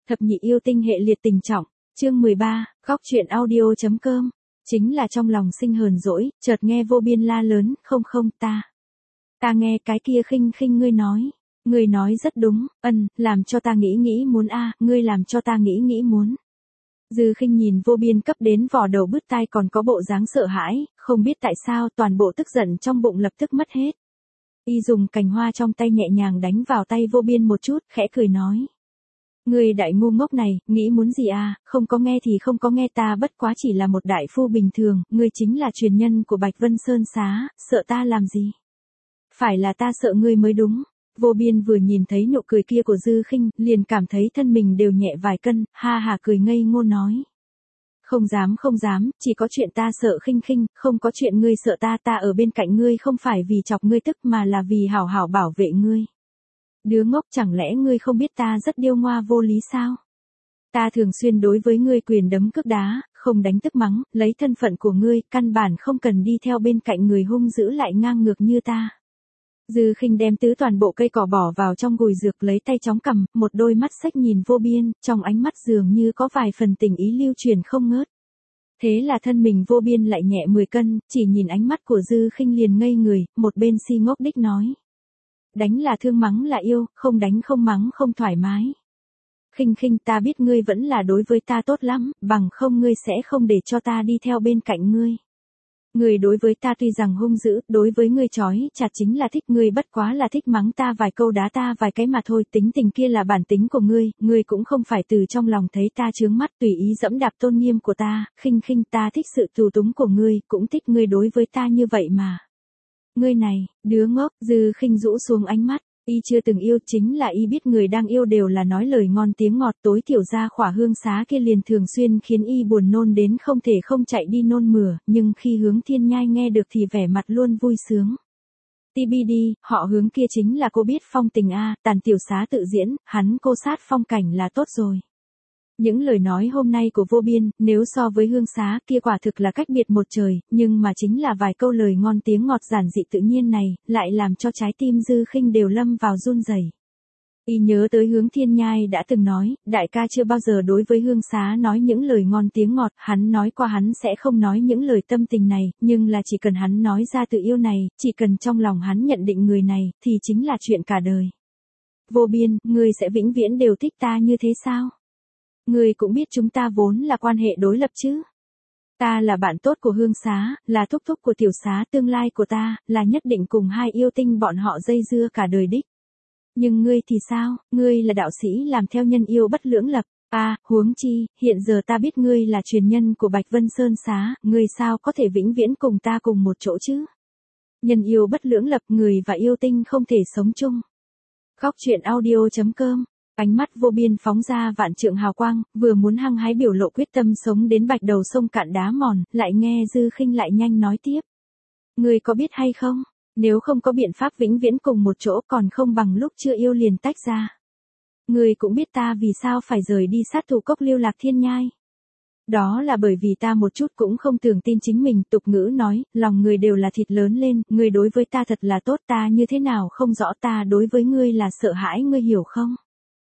Thập nhị yêu tinh hệ liệt tình trọng, chương 13, góc truyện audio.com. Chính là trong lòng sinh hờn dỗi, chợt nghe vô biên la lớn, không ta nghe cái kia khinh ngươi nói rất đúng, làm cho ta nghĩ muốn ngươi làm cho ta nghĩ muốn. Dư Khinh nhìn vô biên cấp đến vò đầu bứt tai còn có bộ dáng sợ hãi, không biết tại sao toàn bộ tức giận trong bụng lập tức mất hết. Y dùng cành hoa trong tay nhẹ nhàng đánh vào tay vô biên một chút, khẽ cười nói. Ngươi đại ngu ngốc này, nghĩ muốn gì không có nghe thì không có nghe, ta bất quá chỉ là một đại phu bình thường, ngươi chính là truyền nhân của Bạch Vân Sơn Xá, sợ ta làm gì? Phải là ta sợ ngươi mới đúng. Vô biên vừa nhìn thấy nụ cười kia của Dư Khinh, liền cảm thấy thân mình đều nhẹ vài cân, ha hà cười ngây ngô nói. Không dám, chỉ có chuyện ta sợ Khinh, không có chuyện ngươi sợ ta ở bên cạnh ngươi không phải vì chọc ngươi tức mà là vì hảo hảo bảo vệ ngươi. Đứa ngốc, chẳng lẽ ngươi không biết ta rất điêu ngoa vô lý sao? Ta thường xuyên đối với ngươi quyền đấm cước đá, không đánh tức mắng, lấy thân phận của ngươi, căn bản không cần đi theo bên cạnh người hung dữ lại ngang ngược như ta. Dư Khinh đem tứ toàn bộ cây cỏ bỏ vào trong gùi dược, lấy tay chóng cầm, một đôi mắt xếch nhìn vô biên, trong ánh mắt dường như có vài phần tình ý lưu truyền không ngớt. Thế là thân mình vô biên lại nhẹ 10 cân, chỉ nhìn ánh mắt của Dư Khinh liền ngây người, một bên si ngốc đích nói. Đánh là thương, mắng là yêu, không đánh không mắng không thoải mái. Khinh, ta biết ngươi vẫn là đối với ta tốt lắm, bằng không ngươi sẽ không để cho ta đi theo bên cạnh ngươi. Ngươi đối với ta tuy rằng hung dữ, đối với ngươi chói chặt chính là thích, ngươi bất quá là thích mắng ta vài câu đá ta vài cái mà thôi, tính tình kia là bản tính của ngươi cũng không phải từ trong lòng thấy ta chướng mắt tùy ý dẫm đạp tôn nghiêm của ta, Khinh, ta thích sự tù túng của ngươi, cũng thích ngươi đối với ta như vậy mà. Ngươi này, đứa ngốc, Dư Khinh rũ xuống ánh mắt, y chưa từng yêu, chính là y biết người đang yêu đều là nói lời ngon tiếng ngọt, tối thiểu ra khỏa hương xá kia liền thường xuyên khiến y buồn nôn đến không thể không chạy đi nôn mửa, nhưng khi Hướng Thiên Nhai nghe được thì vẻ mặt luôn vui sướng. TBD, họ Hướng kia chính là cô biết phong tình tàn tiểu xá tự diễn, hắn cô sát phong cảnh là tốt rồi. Những lời nói hôm nay của vô biên, nếu so với hương xá kia quả thực là cách biệt một trời, nhưng mà chính là vài câu lời ngon tiếng ngọt giản dị tự nhiên này, lại làm cho trái tim Dư Khinh đều lâm vào run rẩy. Y nhớ tới Hướng Thiên Nhai đã từng nói, đại ca chưa bao giờ đối với hương xá nói những lời ngon tiếng ngọt, hắn nói qua hắn sẽ không nói những lời tâm tình này, nhưng là chỉ cần hắn nói ra tự yêu này, chỉ cần trong lòng hắn nhận định người này, thì chính là chuyện cả đời. Vô biên, ngươi sẽ vĩnh viễn đều thích ta như thế sao? Ngươi cũng biết chúng ta vốn là quan hệ đối lập chứ. Ta là bạn tốt của hương xá, là thúc thúc của tiểu xá, tương lai của ta, là nhất định cùng hai yêu tinh bọn họ dây dưa cả đời đích. Nhưng ngươi thì sao, ngươi là đạo sĩ làm theo nhân yêu bất lưỡng lập. Huống chi, hiện giờ ta biết ngươi là truyền nhân của Bạch Vân Sơn Xá, ngươi sao có thể vĩnh viễn cùng ta cùng một chỗ chứ? Nhân yêu bất lưỡng lập, người và yêu tinh không thể sống chung. Góc truyện audio.com. Ánh mắt vô biên phóng ra vạn trượng hào quang, vừa muốn hăng hái biểu lộ quyết tâm sống đến bạch đầu sông cạn đá mòn, lại nghe Dư Khinh lại nhanh nói tiếp. Ngươi có biết hay không, nếu không có biện pháp vĩnh viễn cùng một chỗ còn không bằng lúc chưa yêu liền tách ra. Ngươi cũng biết ta vì sao phải rời đi sát thủ cốc Lưu Lạc Thiên Nhai. Đó là bởi vì ta một chút cũng không tưởng tin chính mình, tục ngữ nói, lòng người đều là thịt lớn lên, ngươi đối với ta thật là tốt, ta như thế nào không rõ, ta đối với ngươi là sợ hãi, ngươi hiểu không?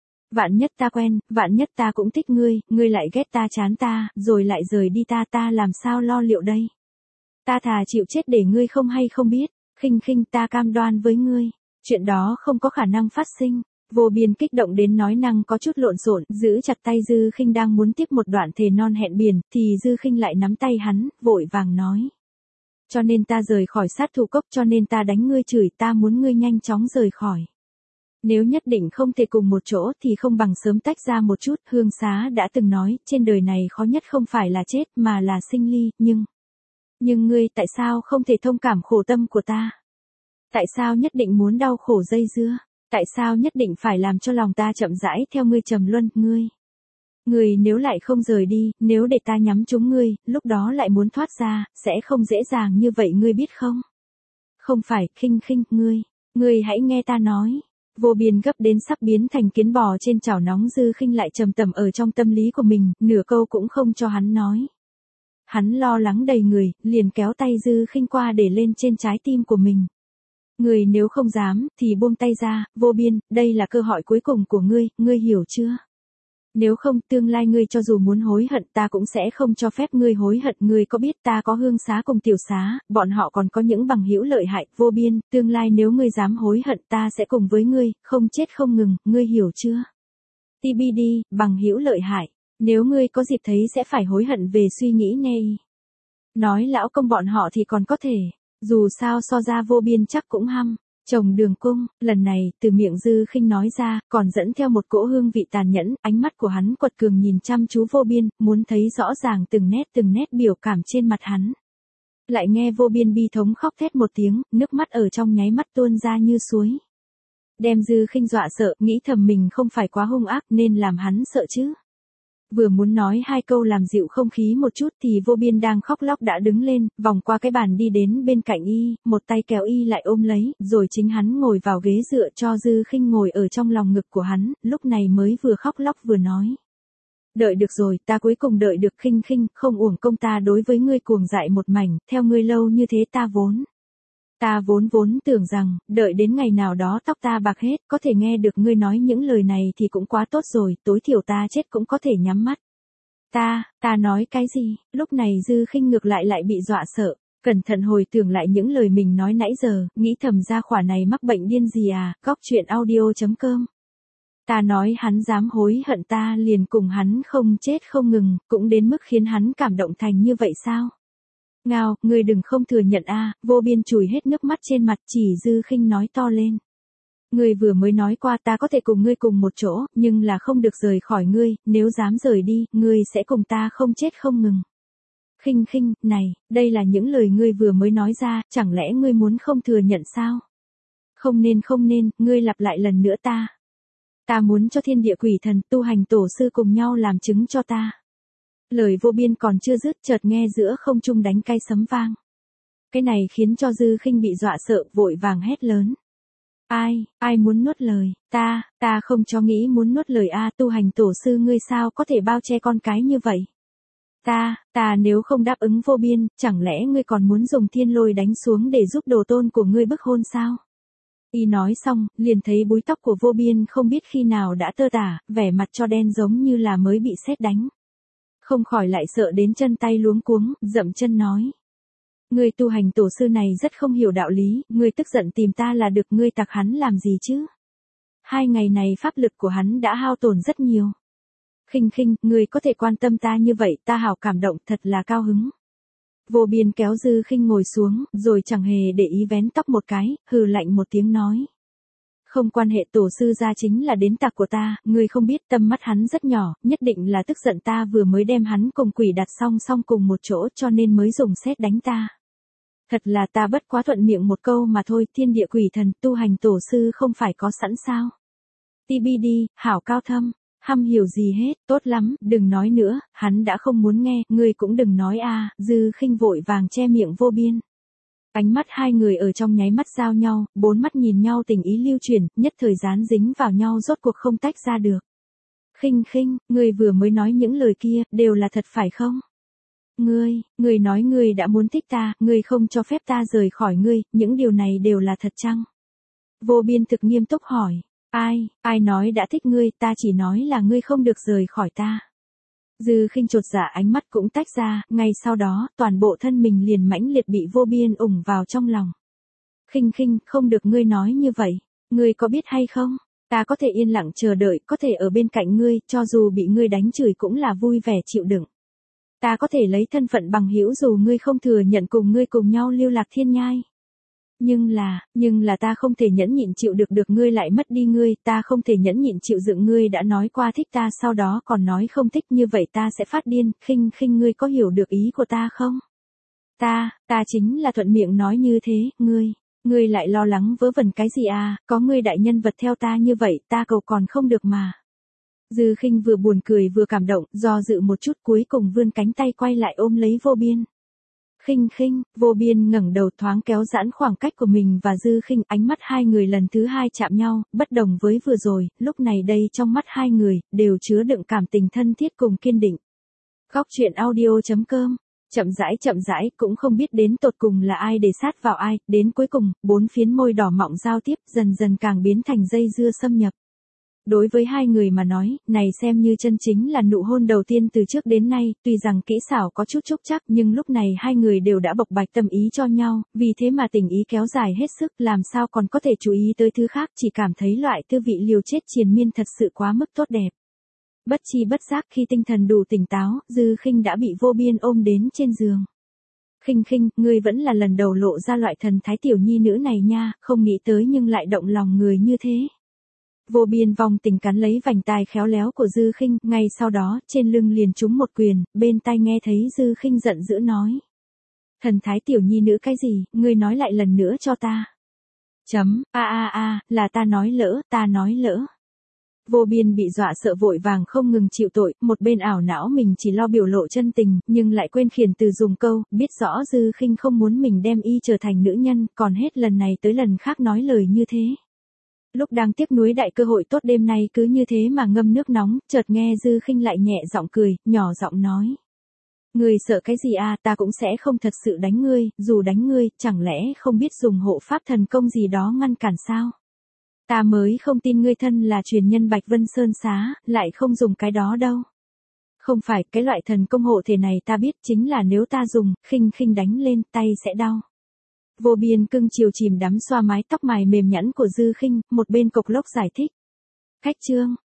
Vạn nhất ta quen, vạn nhất ta cũng thích ngươi, ngươi lại ghét ta chán ta, rồi lại rời đi ta làm sao lo liệu đây? Ta thà chịu chết để ngươi không hay không biết, Khinh, ta cam đoan với ngươi, chuyện đó không có khả năng phát sinh. Vô biên kích động đến nói năng có chút lộn xộn, giữ chặt tay Dư Khinh đang muốn tiếp một đoạn thề non hẹn biển, thì Dư Khinh lại nắm tay hắn, vội vàng nói. Cho nên ta rời khỏi sát thủ cốc, cho nên ta đánh ngươi chửi, ta muốn ngươi nhanh chóng rời khỏi. Nếu nhất định không thể cùng một chỗ thì không bằng sớm tách ra một chút, hương xá đã từng nói, trên đời này khó nhất không phải là chết mà là sinh ly, nhưng ngươi tại sao không thể thông cảm khổ tâm của ta? Tại sao nhất định muốn đau khổ dây dưa? Tại sao nhất định phải làm cho lòng ta chậm rãi theo ngươi trầm luân, ngươi nếu lại không rời đi, nếu để ta nhắm trúng ngươi, lúc đó lại muốn thoát ra, sẽ không dễ dàng như vậy ngươi biết không? Không phải, Khinh, ngươi hãy nghe ta nói. Vô biên gấp đến sắp biến thành kiến bò trên chảo nóng, Dư Khinh lại trầm tầm ở trong tâm lý của mình, nửa câu cũng không cho hắn nói. Hắn lo lắng đầy người, liền kéo tay Dư Khinh qua để lên trên trái tim của mình. Ngươi nếu không dám, thì buông tay ra, vô biên, đây là cơ hội cuối cùng của ngươi hiểu chưa? Nếu không, tương lai ngươi cho dù muốn hối hận ta cũng sẽ không cho phép ngươi hối hận. Ngươi có biết ta có Hương Xá cùng Tiểu Xá, bọn họ còn có những bằng hữu lợi hại, vô biên, tương lai nếu ngươi dám hối hận ta sẽ cùng với ngươi, không chết không ngừng, ngươi hiểu chưa? TBD, bằng hữu lợi hại, nếu ngươi có dịp thấy sẽ phải hối hận về suy nghĩ nghe. Nói lão công bọn họ thì còn có thể, dù sao so ra vô biên chắc cũng hăm. Chồng Đường Cung, lần này, từ miệng Dư Khinh nói ra, còn dẫn theo một cỗ hương vị tàn nhẫn, ánh mắt của hắn quật cường nhìn chăm chú vô biên, muốn thấy rõ ràng từng nét biểu cảm trên mặt hắn. Lại nghe vô biên bi thống khóc thét một tiếng, nước mắt ở trong nháy mắt tuôn ra như suối. Đem Dư Khinh dọa sợ, nghĩ thầm mình không phải quá hung ác nên làm hắn sợ chứ. Vừa muốn nói hai câu làm dịu không khí một chút thì vô biên đang khóc lóc đã đứng lên, vòng qua cái bàn đi đến bên cạnh y, một tay kéo y lại ôm lấy, rồi chính hắn ngồi vào ghế dựa cho Dư Khinh ngồi ở trong lòng ngực của hắn, lúc này mới vừa khóc lóc vừa nói. Đợi được rồi, ta cuối cùng đợi được Khinh Khinh, không uổng công ta đối với ngươi cuồng dại một mảnh, theo ngươi lâu như thế ta vốn tưởng rằng, đợi đến ngày nào đó tóc ta bạc hết, có thể nghe được ngươi nói những lời này thì cũng quá tốt rồi, tối thiểu ta chết cũng có thể nhắm mắt. Ta nói cái gì? Lúc này Dư Khinh ngược lại bị dọa sợ, cẩn thận hồi tưởng lại những lời mình nói nãy giờ, nghĩ thầm ra khỏa này mắc bệnh điên gì à, góc chuyện audio.com. Ta nói hắn dám hối hận ta liền cùng hắn không chết không ngừng, cũng đến mức khiến hắn cảm động thành như vậy sao? Ngao, ngươi đừng không thừa nhận a, vô biên chùi hết nước mắt trên mặt chỉ Dư Khinh nói to lên. Ngươi vừa mới nói qua ta có thể cùng ngươi cùng một chỗ, nhưng là không được rời khỏi ngươi, nếu dám rời đi, ngươi sẽ cùng ta không chết không ngừng. Khinh Khinh, này, đây là những lời ngươi vừa mới nói ra, chẳng lẽ ngươi muốn không thừa nhận sao? Không nên, ngươi lặp lại lần nữa ta. Ta muốn cho thiên địa quỷ thần tu hành tổ sư cùng nhau làm chứng cho ta. Lời vô biên còn chưa dứt chợt nghe giữa không trung đánh cái sấm vang. Cái này khiến cho Dư Khinh bị dọa sợ vội vàng hét lớn. Ai muốn nuốt lời, ta không cho nghĩ muốn nuốt lời a, tu hành tổ sư ngươi sao có thể bao che con cái như vậy. Ta nếu không đáp ứng vô biên, chẳng lẽ ngươi còn muốn dùng thiên lôi đánh xuống để giúp đồ tôn của ngươi bức hôn sao? Y nói xong, liền thấy búi tóc của vô biên không biết khi nào đã tơ tả, vẻ mặt cho đen giống như là mới bị sét đánh. Không khỏi lại sợ đến chân tay luống cuống, dậm chân nói. Ngươi tu hành tổ sư này rất không hiểu đạo lý, ngươi tức giận tìm ta là được, ngươi tặc hắn làm gì chứ? 2 ngày này pháp lực của hắn đã hao tổn rất nhiều. Khinh Khinh, ngươi có thể quan tâm ta như vậy, ta hảo cảm động, thật là cao hứng. Vô biên kéo Dư Khinh ngồi xuống, rồi chẳng hề để ý vén tóc một cái, hừ lạnh một tiếng nói. Không quan hệ, tổ sư gia chính là đến tặc của ta, ngươi không biết tâm mắt hắn rất nhỏ, nhất định là tức giận ta vừa mới đem hắn cùng quỷ đặt song cùng một chỗ cho nên mới dùng sét đánh ta. Thật là ta bất quá thuận miệng một câu mà thôi, thiên địa quỷ thần tu hành tổ sư không phải có sẵn sao. TBD, hảo cao thâm, hăm hiểu gì hết, tốt lắm, đừng nói nữa, hắn đã không muốn nghe, ngươi cũng đừng nói a. Dư Khinh vội vàng che miệng vô biên. Ánh mắt hai người ở trong nháy mắt giao nhau, 4 mắt nhìn nhau tình ý lưu chuyển, nhất thời dán dính vào nhau rốt cuộc không tách ra được. Khinh Khinh, ngươi vừa mới nói những lời kia, đều là thật phải không? Ngươi nói ngươi đã muốn thích ta, ngươi không cho phép ta rời khỏi ngươi, những điều này đều là thật chăng? Vô biên thực nghiêm túc hỏi. Ai nói đã thích ngươi, ta chỉ nói là ngươi không được rời khỏi ta. Dư Khinh chột dạ ánh mắt cũng tách ra, ngay sau đó, toàn bộ thân mình liền mãnh liệt bị vô biên ủng vào trong lòng. Khinh Khinh, không được ngươi nói như vậy, ngươi có biết hay không? Ta có thể yên lặng chờ đợi, có thể ở bên cạnh ngươi, cho dù bị ngươi đánh chửi cũng là vui vẻ chịu đựng. Ta có thể lấy thân phận bằng hữu dù ngươi không thừa nhận cùng ngươi cùng nhau lưu lạc thiên nhai. Nhưng là ta không thể nhẫn nhịn chịu được ngươi lại mất đi ngươi, ta không thể nhẫn nhịn chịu đựng ngươi đã nói qua thích ta sau đó còn nói không thích, như vậy ta sẽ phát điên. Khinh Khinh, ngươi có hiểu được ý của ta không? Ta chính là thuận miệng nói như thế, ngươi lại lo lắng vớ vẩn cái gì à, có ngươi đại nhân vật theo ta như vậy, ta cầu còn không được mà. Dư Khinh vừa buồn cười vừa cảm động, do dự một chút cuối cùng vươn cánh tay quay lại ôm lấy vô biên. Khinh Khinh, vô biên ngẩng đầu thoáng kéo giãn khoảng cách của mình và Dư Khinh, ánh mắt hai người lần thứ 2 chạm nhau, bất đồng với vừa rồi, lúc này đây trong mắt hai người, đều chứa đựng cảm tình thân thiết cùng kiên định. Góc chuyện audio.com, chậm rãi, cũng không biết đến tột cùng là ai để sát vào ai, đến cuối cùng, 4 phiến môi đỏ mọng giao tiếp, dần dần càng biến thành dây dưa xâm nhập. Đối với hai người mà nói, này xem như chân chính là nụ hôn đầu tiên từ trước đến nay, tuy rằng kỹ xảo có chút trúc trắc nhưng lúc này hai người đều đã bộc bạch tâm ý cho nhau, vì thế mà tình ý kéo dài hết sức, làm sao còn có thể chú ý tới thứ khác, chỉ cảm thấy loại tư vị liều chết triền miên thật sự quá mức tốt đẹp. Bất chi bất giác khi tinh thần đủ tỉnh táo, Dư Khinh đã bị Vô Biên ôm đến trên giường. Khinh Khinh, ngươi vẫn là lần đầu lộ ra loại thần thái tiểu nhi nữ này nha, không nghĩ tới nhưng lại động lòng người như thế. Vô Biên vòng tình cắn lấy vành tai khéo léo của Dư Khinh, ngay sau đó, trên lưng liền trúng một quyền, bên tai nghe thấy Dư Khinh giận dữ nói. Thần thái tiểu nhi nữ cái gì, ngươi nói lại lần nữa cho ta. Là ta nói lỡ. Vô Biên bị dọa sợ vội vàng không ngừng chịu tội, một bên ảo não mình chỉ lo biểu lộ chân tình, nhưng lại quên khiển từ dùng câu, biết rõ Dư Khinh không muốn mình đem y trở thành nữ nhân, còn hết lần này tới lần khác nói lời như thế. Lúc đang tiếc nuối đại cơ hội tốt đêm nay cứ như thế mà ngâm nước nóng, chợt nghe Dư Khinh lại nhẹ giọng cười, nhỏ giọng nói. Ngươi sợ cái gì à, ta cũng sẽ không thật sự đánh ngươi, dù đánh ngươi, chẳng lẽ không biết dùng hộ pháp thần công gì đó ngăn cản sao? Ta mới không tin ngươi thân là truyền nhân Bạch Vân Sơn Xá, lại không dùng cái đó đâu. Không phải, cái loại thần công hộ thể này ta biết chính là nếu ta dùng, Khinh Khinh đánh lên, tay sẽ đau. Vô Biên cưng chiều chìm đắm xoa mái tóc mài mềm nhẵn của Dư Khinh, một bên cộc lốc giải thích. Khách trương,